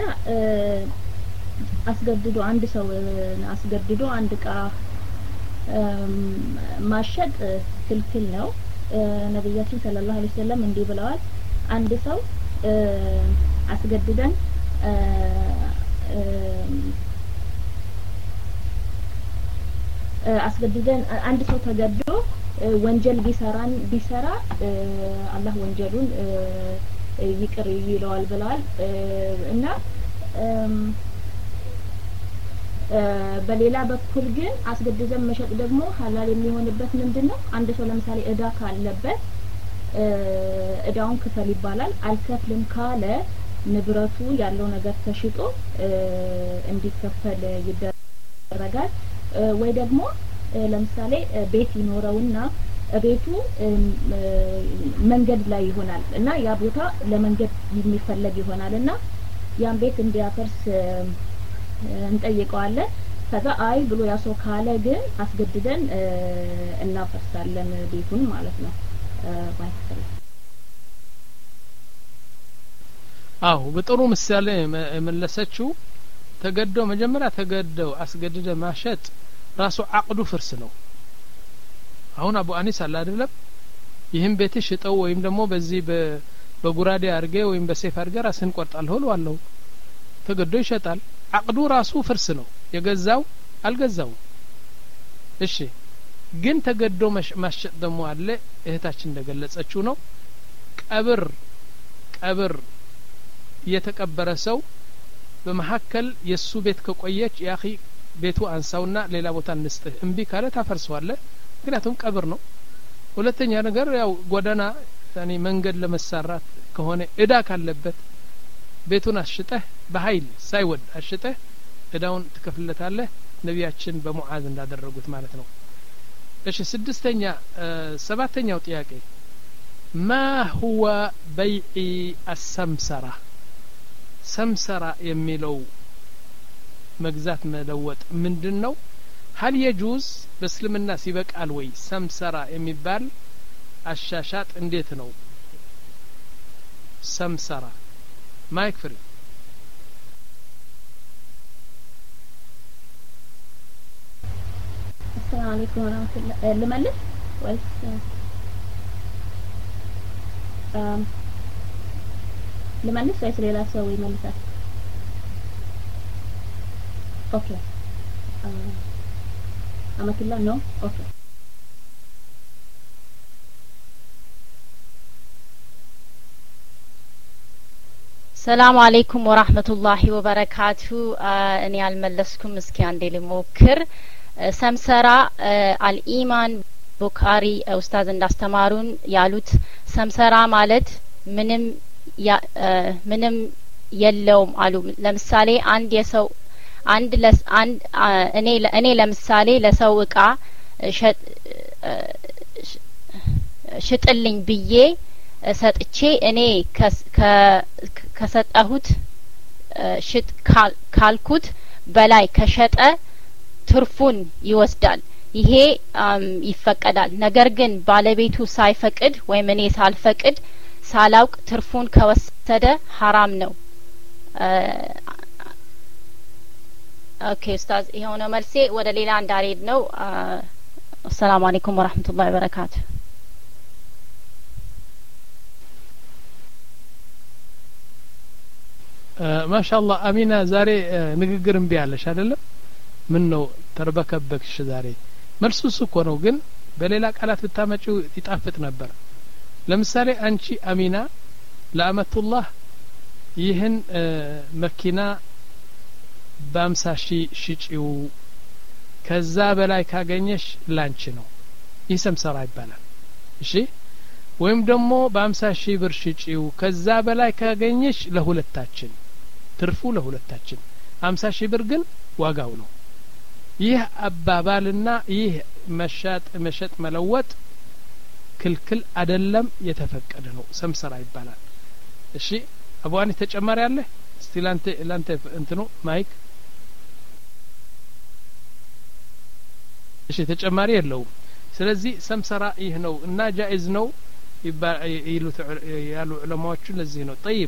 አስገድዶ አንድ ሰው አስገድዶ አንድ እቃ ማሸጥ ክልክል ነው ነብያችን ሰለላሁ ዐለይሂ ወሰለም እንዲህ ብለዋል አንድ ሰው አስገድደን አስገድደን አንድ ሰው ተገዶ ወንጀል ቢሰራን ቢሰራ አላህ ወንጀሉን ይቅር ይለዋል ብለዋል እና በሌላ በኩል ግን አስገድደን መሸጥ ደግሞ ሐላል የሚሆንበት ምንድነው አንድ ሰው ለምሳሌ እዳ ካለበት እዳውን ክፈል ይባላል አልከፍልም ካለ ንብረቱ ያለው ነገር ተሽጦ እንዲከፈል ይደረጋል ወይ ደግሞ ለምሳሌ ቤት ይኖረውና ቤቱ መንገድ ላይ ይሆናል እና ያ ቦታ ለመንገድ የሚፈለግ ይሆናልና ያን ቤት እንዲያፈርስ እንጠይቀዋለን ከዛ አይ ብሎ ያሰው ካለ ግን አስገድደን እናፈርሳለን ቤቱን ማለት ነው ባይፈል አው በጥሩ ምሳሌ መለሰችው ተገዶ መጀመሪያ ተገደው አስገድደ ማሸጥ ራሱ አቅዱ ፍርስ ነው አሁን አቡ አኒስ አለ አይደለም ይህን ቤት ሽጠው ወይም ደግሞ በዚህ በጉራዴ አርገ ወይም በሴፍ አርገ ራስን ቆርጣል ሆሎ አለው ተገዶ ይሸጣል አቅዱ ራሱ ፍርስ ነው የገዛው አልገዛው እሺ ግን ተገዶ ማሸጥ ደግሞ አለ እህታችን እንደገለጸችው ነው ቀብር ቀብር የተቀበረ ሰው በመሐከል የሱ ቤት ከቆየች ያኺ ቤቱ አንሳውና ሌላ ቦታ እንስጥህ እምቢ ካለ ታፈርሰዋለህ ምክንያቱም ቀብር ነው ሁለተኛ ነገር ያው ጎዳና ያኒ መንገድ ለመሰራት ከሆነ እዳ ካለበት ቤቱን አሽጠህ በኃይል ሳይወድ አሽጠህ እዳውን ትከፍለታለህ ነቢያችን በሙዓዝ እንዳደረጉት ማለት ነው እሺ ስድስተኛ ሰባተኛው ጥያቄ ما هو بيع السمسرة سمسرة የሚለው መግዛት መለወጥ ምንድነው هل يجوز በእስልምና ሲበቃል ወይ ሰምሰራ የሚባል አሻሻጥ እንዴት ነው ሰምሰራ ማይክ ፍሪ السلام عليكم ورحمة الله لملس ويس لملس ويس ليلا سوي ملسات اوكي أما كلا نو اوكي السلام عليكم ورحمة الله وبركاته اني الملسكم اسكي عندي لموكر ሰምሰራ አልኢማን ቡኻሪ ኡስታዝ እንዳስተማሩን ያሉት ሰምሰራ ማለት ምንም ምንም የለውም አሉ ለምሳሌ አንድ የሰው አንድ ለስ አንድ እኔ እኔ ለምሳሌ ለሰው እቃ ሽጥልኝ ብዬ ሰጥቼ እኔ ከሰጠሁት ሽጥ ካልኩት በላይ ከሸጠ ትርፉን ይወስዳል ይሄ ይፈቀዳል ነገር ግን ባለቤቱ ሳይፈቅድ ወይም እኔ ሳልፈቅድ ሳላውቅ ትርፉን ከወሰደ حرام ነው ኦኬ ኡስታዝ ይሄው ነው መልሴ ወደ ሌላ እንዳልሄድ ነው السلام عليكم ورحمة الله وبركاته ما شاء الله أمينة زاري ንግግር እምቢ አለሽ አይደለም ምን ነው ተርበከበክሽ ዛሬ መልሱስ እኮ ነው ግን በሌላ ቃላት ብታመጪው ይጣፍጥ ነበር ለምሳሌ አንቺ አሚና ለአመቱላህ ይህን መኪና በአምሳ ሺህ ሽጪው ከዛ በላይ ካገኘሽ ላንቺ ነው ይህ ሰምሰራ ይባላል እሺ ወይም ደግሞ በአምሳ ሺህ ብር ሽጪው ከዛ በላይ ካገኘሽ ለሁለታችን ትርፉ ለሁለታችን አምሳ ሺህ ብር ግን ዋጋው ነው ይህ አባባልና ይህ መሻጥ መሸጥ መለወጥ ክልክል አይደለም የተፈቀደ ነው ሰምሰራ ይባላል እሺ አቡአኒ ተጨማሪ አለ እስቲ ላንተ ላንተ እንትኑ ማይክ እሺ ተጨማሪ የለውም ስለዚህ ሰምሰራ ይህ ነው እና ጃኢዝ ነው ይሉት ያሉ ዑለማዎቹ ለዚህ ነው طيب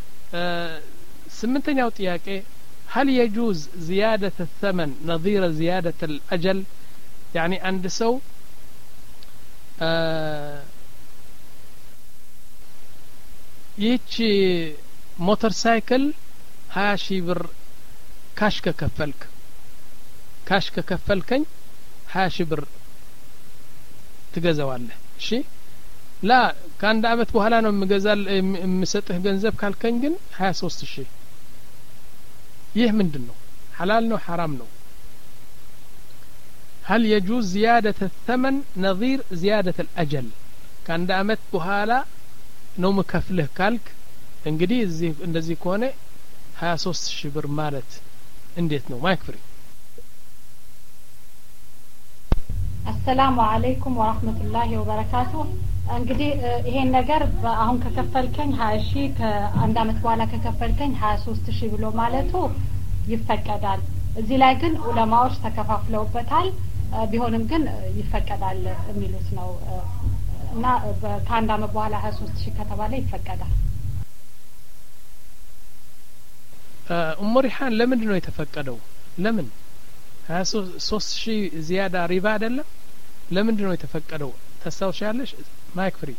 ስምንተኛው ጥያቄ هل يجوز زيادة الثمن نظير زيادة الأجل يعني عند سو يتشي موتر سايكل هاشي بر كاشكا كفلك كاشكا كفلكن هاشي بر تجزواله شي لا كان دعمت بوهلا نو مجزال مسطه ገንዘብ ካልከኝ ግን ሀያ ሶስት ሺህ ይህ ምንድነው حلال ነው حرام ነው هل يجوز زيادة الثمن نظير زيادة الأجل كان دعمت بوهلا ነው መከፍልህ ካልክ እንግዲህ እዚህ እንደዚህ ከሆነ ሀያ ሶስት ሺህ ብር ማለት እንዴት ነው ማይክ ፍሪ السلام عليكم ورحمة الله وبركاته እንግዲህ ይሄን ነገር አሁን ከከፈልከኝ ሀያ ሺህ ከአንድ አመት በኋላ ከከፈልከኝ ሀያ ሶስት ሺህ ብሎ ማለቱ ይፈቀዳል እዚህ ላይ ግን ዑለማዎች ተከፋፍለውበታል ቢሆንም ግን ይፈቀዳል የሚሉት ነው እና ከአንድ አመት በኋላ ሀያ ሶስት ሺህ ከተባለ ይፈቀዳል ኡሙ ሪሃን ለምንድን ነው የተፈቀደው ለምን ሀያ ሶስት ሺህ ዚያዳ ሪባ አይደለም ለምንድን ነው የተፈቀደው ተሳውሻለሽ ማይክ ፍሪ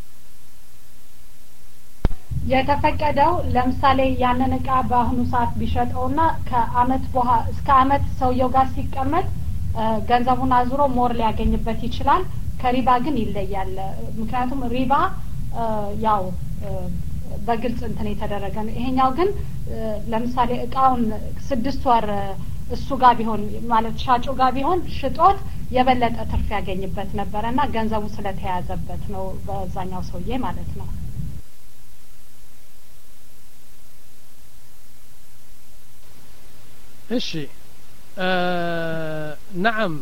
የተፈቀደው ለምሳሌ ያንን እቃ በአሁኑ ሰዓት ቢሸጠውና ከአመት በኋላ እስከ አመት ሰውየው ጋር ሲቀመጥ ገንዘቡን አዝሮ ሞር ሊያገኝበት ይችላል ከሪባ ግን ይለያል ምክንያቱም ሪባ ያው በግልጽ እንትን የተደረገ ነው ይሄኛው ግን ለምሳሌ እቃውን ስድስት ወር እሱ ጋር ቢሆን ማለት ሻጩ ጋር ቢሆን ሽጦት የበለጠ ትርፍ ያገኝበት ነበርና ገንዘቡ ስለተያዘበት ነው በዛኛው ሰውዬ ማለት ነው። እሺ ነዓም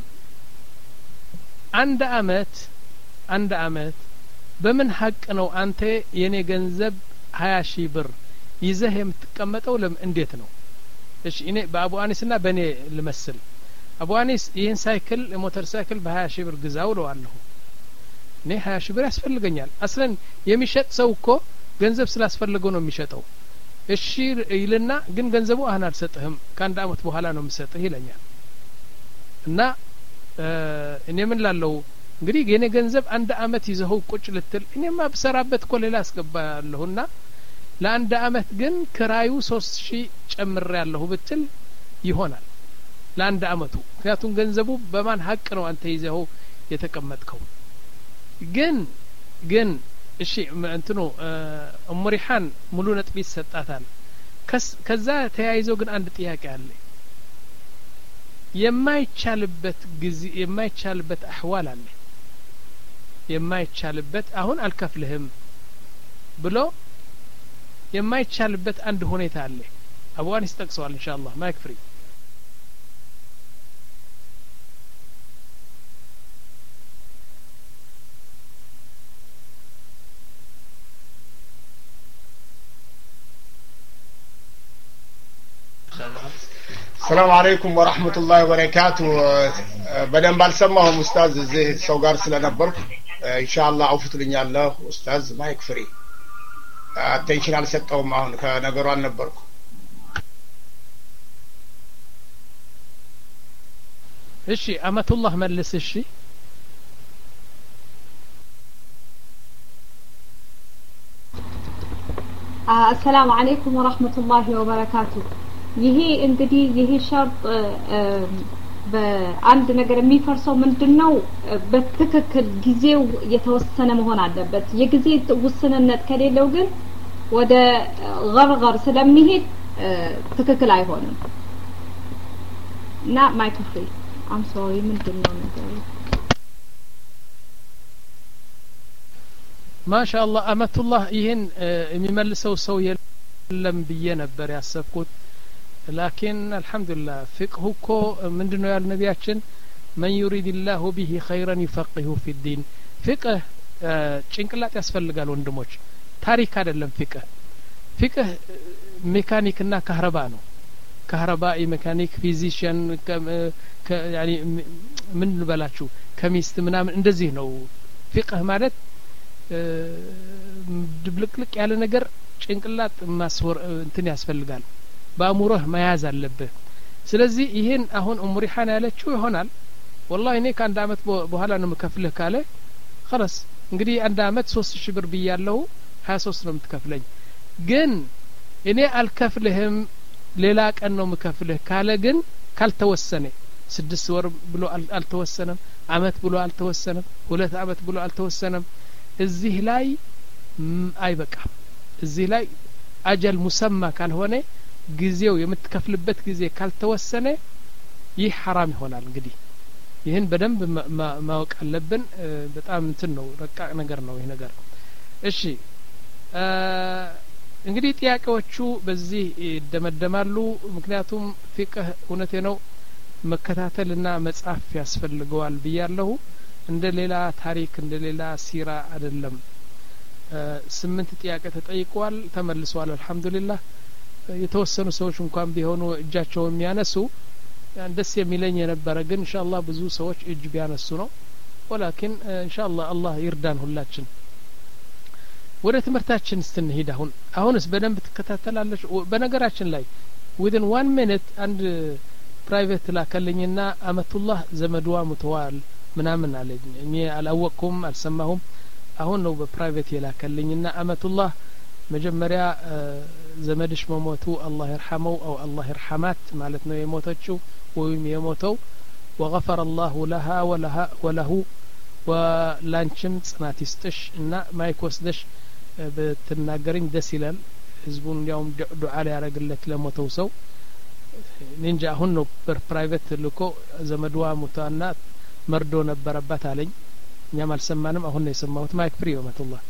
አንድ አመት አንድ አመት በምን ሀቅ ነው አንተ የኔ ገንዘብ ሀያ ሺህ ብር ይዘህ የምትቀመጠው ለም እንዴት ነው? እሺ እኔ በአቡ አኒስና በእኔ ልመስል። አቡ አኒስ ይህን ሳይክል ሞተር ሳይክል በሀያ ሺህ ብር ግዛው እለዋለሁ። እኔ ሀያ ሺህ ብር ያስፈልገኛል። አስለን የሚሸጥ ሰው እኮ ገንዘብ ስላስፈልገው ነው የሚሸጠው። እሺ ይልና ግን ገንዘቡ አሁን አልሰጥህም ከአንድ አመት በኋላ ነው የምሰጥህ ይለኛል። እና እኔ ምን ላለው እንግዲህ የኔ ገንዘብ አንድ አመት ይዘው ቁጭ ልትል እኔማ ብሰራበት እኮ ሌላ አስገባለሁና ለአንድ አመት ግን ክራዩ ሶስት ሺህ ጨምሬያለሁ ብትል ይሆናል ለአንድ አመቱ። ምክንያቱም ገንዘቡ በማን ሀቅ ነው አንተ ይዘው የተቀመጥከው? ግን ግን እሺ እንትኑ እሙሪሃን ሙሉ ነጥብ ይሰጣታል። ከዛ ተያይዘው ግን አንድ ጥያቄ አለ። የማይቻልበት ጊዜ የማይቻልበት አህዋል አለ። የማይቻልበት አሁን አልከፍልህም ብሎ የማይቻልበት አንድ ሁኔታ አለ። አቡ አኒስ ጠቅሰዋል ኢንሻአላህ ማይክ ፍሪ። السلام عليكم ورحمة الله وبركاته. بدن بالسماهم أستاذ زي سوغار سلنبرك إن شاء الله عفت لي الله أستاذ ما يكفري attention على ستة معهم كنجران نبرك. إشي أمة الله ملس إشي السلام عليكم ورحمة الله وبركاته. ይሄ እንግዲህ ይሄ ሸርጥ በአንድ ነገር የሚፈርሰው ምንድነው? በትክክል ጊዜው የተወሰነ መሆን አለበት። የጊዜ ውስንነት ከሌለው ግን ወደ ገርገር ስለሚሄድ ትክክል አይሆንም። እና ማይክሮፎ አም ሶሪ ምንድነው ነገሩ? ማሻአላህ አመቱላህ ይሄን የሚመልሰው ሰው የለም ብዬ ነበር ያሰብኩት። لكن الحمد لله فقه كو من دنو يال نبياتشن من يريد الله به خيرا يفقهه في الدين. فقه ጭንቅላት ያስፈልጋል ወንድሞች። ታሪክ አይደለም ፍቅህ። ፍቅህ ሜካኒክና ካህረባ ነው። ካህረባኢ ሜካኒክ ፊዚሽያን ያኒ ምን ልበላችሁ ከሚስት ምናምን እንደዚህ ነው። ፍቅህ ማለት ድብልቅልቅ ያለ ነገር ጭንቅላት ማስወር እንትን ያስፈልጋል። በአእምሮህ መያዝ አለብህ። ስለዚህ ይሄን አሁን ኡምሪሃን ያለችው ይሆናል والله እኔ ከአንድ አመት በኋላ ነው መከፍልህ ካለ خلاص እንግዲህ አንድ አመት ሶስት ሺህ ብር ብያለሁ ሀያ ሶስት ነው የምትከፍለኝ። ግን እኔ አልከፍልህም ሌላ ቀን ነው መከፍልህ ካለ ግን ካልተወሰነ ስድስት ወር ብሎ አልተወሰነም፣ አመት ብሎ አልተወሰነም፣ ሁለት አመት ብሎ አልተወሰነም። እዚህ ላይ አይበቃም። እዚህ ላይ አጀል ሙሰማ ካልሆነ ጊዜው የምትከፍልበት ጊዜ ካልተወሰነ ይህ ሐራም ይሆናል። እንግዲህ ይህን በደንብ ማወቅ አለብን። በጣም እንትን ነው ረቃቅ ነገር ነው ይህ ነገር። እሺ እንግዲህ ጥያቄዎቹ በዚህ ይደመደማሉ። ምክንያቱም ፊቅህ እውነቴ ነው መከታተልና መጻፍ ያስፈልገዋል ብያለሁ። እንደ ሌላ ታሪክ እንደ ሌላ ሲራ አይደለም። ስምንት ጥያቄ ተጠይቀዋል፣ ተመልሰዋል አልহামዱሊላህ። የተወሰኑ ሰዎች እንኳን ቢሆኑ እጃቸው የሚያነሱ ደስ የሚለኝ የነበረ ግን ኢንሻአላህ ብዙ ሰዎች እጅ ቢያነሱ ነው። ወላኪን ኢንሻአላህ አላህ ይርዳን ሁላችን። ወደ ትምህርታችን ስትንሄድ አሁን አሁንስ በደንብ ትከታተላለች። በነገራችን ላይ within one minute አንድ ፕራይቬት ላከልኝና አመቱላህ ዘመድዋ ሙተዋል ምናምን አለኝ። እኔ አላወቅኩም አልሰማሁም። አሁን ነው በፕራይቬት የላከልኝና አመቱላህ መጀመሪያ ዘመድሽ መሞቱ አላህ ይርሐመው አው አላህ ይርሐማት ማለት ነው የሞተችው ወይም የሞተው وغفر الله لها ولها وله ወላንችም ጽናት ይስጥሽ እና ማይክ ወስደሽ በትናገሪኝ ደስ ይላል። ህዝቡን እንዲያውም ዱዓ ላይ ያረግለት ለሞተው ሰው እንጂ አሁን ነው በፕራይቬት ልኮ ዘመድዋ ሙታና መርዶ ነበረባት አለኝ እኛም አልሰማንም አሁን ነው የሰማሁት ማይክ ፍሪ ወመቱላህ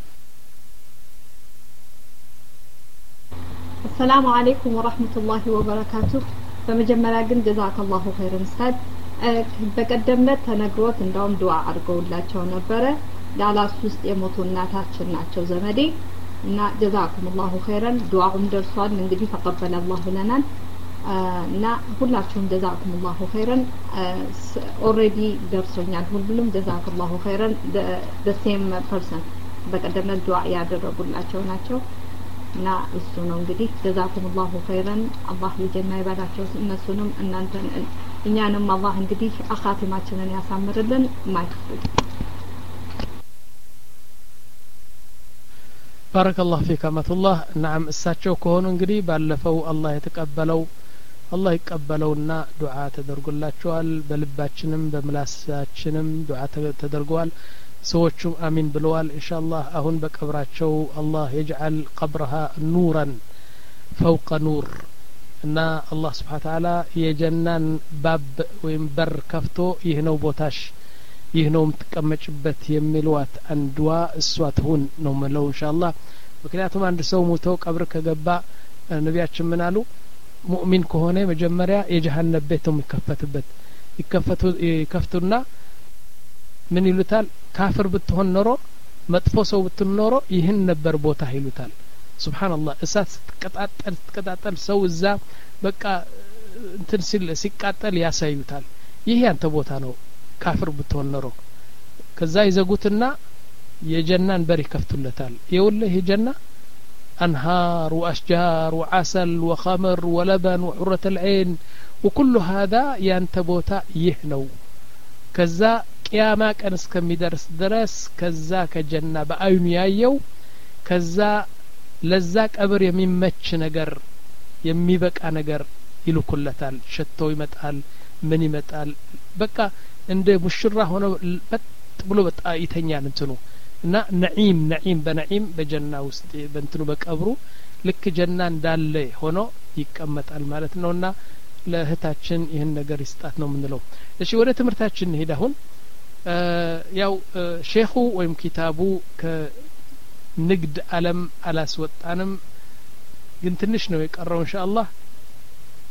السلام عليكم ورحمة الله وبركاته በመጀመሪያ ግን ጀዛከላሁ ኸይረን ኡስታዝ በቀደምነት ተነግሮት እንዳውም ዱዓ አድርገውላቸው ነበረ ዳላስ ውስጥ የሞቱ እናታችን ናቸው ዘመዴ እና ጀዛኩሙላሁ ኸይረን ዱዓውም ደርሷል እንግዲህ ተቀበለ አላህ ብለናል እና ሁላችሁም ጀዛኩሙላሁ ኸይረን ኦሬዲ ደርሶኛል ሁሉም ጀዛኩሙላሁ ኸይረን the same person በቀደምነት ዱዓ ያደረጉላቸው ናቸው እና እሱ ነው እንግዲህ ጀዛኩሙላሁ ኸይረን አላህ የጀና ይባላቸው እነሱንም እናንተን እኛንም አላህ እንግዲህ አኻቲማችንን ያሳምርልን ማይክፍል ባረከላሁ ፊክ አመቱላህ ነዓም እሳቸው ከሆኑ እንግዲህ ባለፈው አላህ የተቀበለው አላህ ይቀበለውና ዱዓ ተደርጎላቸዋል በልባችንም በምላሳችንም ዱዓ ተደርጓል ሰዎቹም አሚን ብለዋል ኢንሻአላህ አሁን በቀብራቸው አላህ يجعل قبرها نورا فوق نور እና አላህ Subhanahu Wa Ta'ala የጀናን ባብ ወይም በር ከፍቶ ይህ ነው ቦታሽ ይህ ነው የምትቀመጭበት የሚሏት አንድዋ እሷ ትሁን ነው ማለት ኢንሻአላህ ምክንያቱም አንድ ሰው ሞቶ ቀብር ከገባ ነቢያችን ምን አሉ ሙእሚን ከሆነ መጀመሪያ የጀሃነም ቤት ነው የሚከፈትበት ይከፈቱ ይከፍቱና ምን ይሉታል ካፍር ብትሆን ኖሮ መጥፎ ሰው ብትሆን ኖሮ ይህን ነበር ቦታ ይሉታል ሱብሃንአላህ እሳት ስትቀጣጠል ስትቀጣጠል ሰው እዛ በቃ እንትን ሲል ሲቃጠል ያሳዩታል ይሄ ያንተ ቦታ ነው ካፍር ብትሆን ኖሮ ከዛ ይዘጉትና የጀናን በር ይከፍቱለታል ይኸውልህ የጀና أنهار وأشجار وعسل وخمر ولبن وحرة العين وكل هذا ينتبوتا يهنو كذا قياما كان እስከሚደርስ ድረስ ከዛ ከጀና በአይኑ ያየው ከዛ ለዛ ቀብር የሚመች ነገር የሚበቃ ነገር ይልኩለታል ሸቶ ይመጣል ምን ይመጣል በቃ እንደ ሙሽራ ሆኖ በጥ ብሎ በጣ ይተኛል እንትኑ እና ነዒም ነዒም በነዒም በጀና ውስጥ በእንትኑ በቀብሩ ልክ ጀና እንዳለ ሆኖ ይቀመጣል ማለት ነውና ለእህታችን ይህን ነገር ይስጣት ነው የምንለው እሺ ወደ ትምህርታችን እንሄድ አሁን ያው ሼኹ ወይም ኪታቡ ከንግድ ዓለም አላስወጣንም ግን ትንሽ ነው የቀረው ኢንሻአላህ